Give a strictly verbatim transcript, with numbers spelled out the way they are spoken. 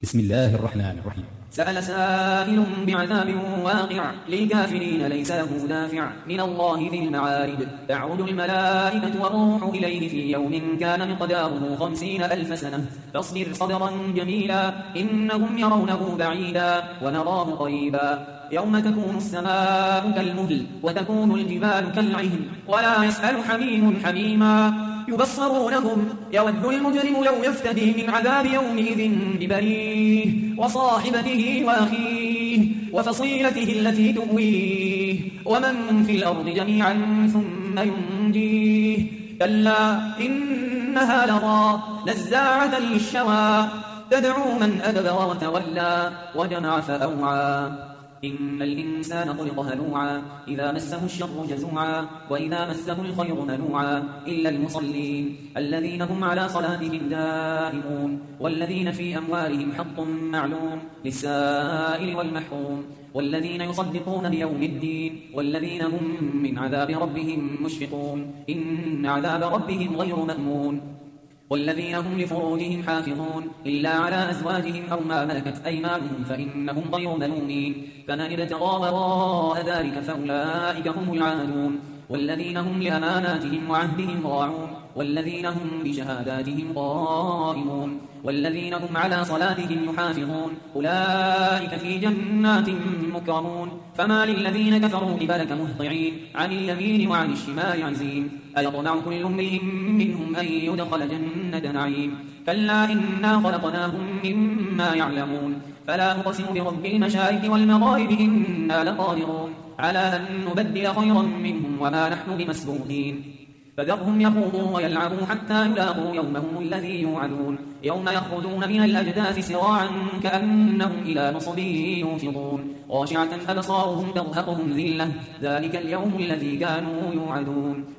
بسم الله الرحمن الرحيم. سأل سائل بعذاب واقع للكافرين ليس له دافع من الله ذي المعارج تعرج الملائكة والروح إليه في يوم كان مقداره خمسين ألف سنة فاصبر صبرا جميلا إنهم يرونه بعيدا ونراه قريبا يوم تكون السماء كالمهل وتكون الجبال كالعهن ولا يسأل حميم حميما يبصرونهم يود المجرم لو يفتدي من عذاب يومئذ ببنيه وصاحبته وأخيه وفصيلته التي تؤويه ومن في الأرض جميعا ثم ينجيه كلا إنها لظى نزاعة للشوى تدعو من أدبر وتولى وجمع فأوعى إن الإنسان خلق هلوعا إذا مسه الشر جزوعا وإذا مسه الخير منوعا إلا المصلين الذين هم على صلاتهم دائمون والذين في أموالهم حق معلوم للسائل والمحروم والذين يصدقون بيوم الدين والذين هم من عذاب ربهم مشفقون إن عذاب ربهم غير مأمون والذين هم لفروجهم حافظون إلا على أزواجهم أو ما ملكت أيمانهم فإنهم غير ملومين فمن ابتغى وراء ذلك فأولئك هم العادون والذين هم لأماناتهم وعهدهم راعون والذين هم بشهاداتهم قائمون والذين هم على صلاتهم يحافظون أولئك في جنات مكرمون فما للذين كفروا قبلك مهطعين عن اليمين وعن الشمال عزين أيطمع كل امرئ منهم أن يدخل جنة نعيم كلا إنا خلقناهم مما يعلمون فلا نقسم برب المشارق والمغارب إنا لقادرون على أن نبدل خيرا منهم وما نحن بمسبوقين فذرهم يخوضوا ويلعبوا حتى يلاقوا يومهم الذي يوعدون يوم يخرجون من الأجداث سراعا كأنهم إلى نصب يوفضون خاشعة أبصارهم ترهقهم ذلة ذلك اليوم الذي كانوا يوعدون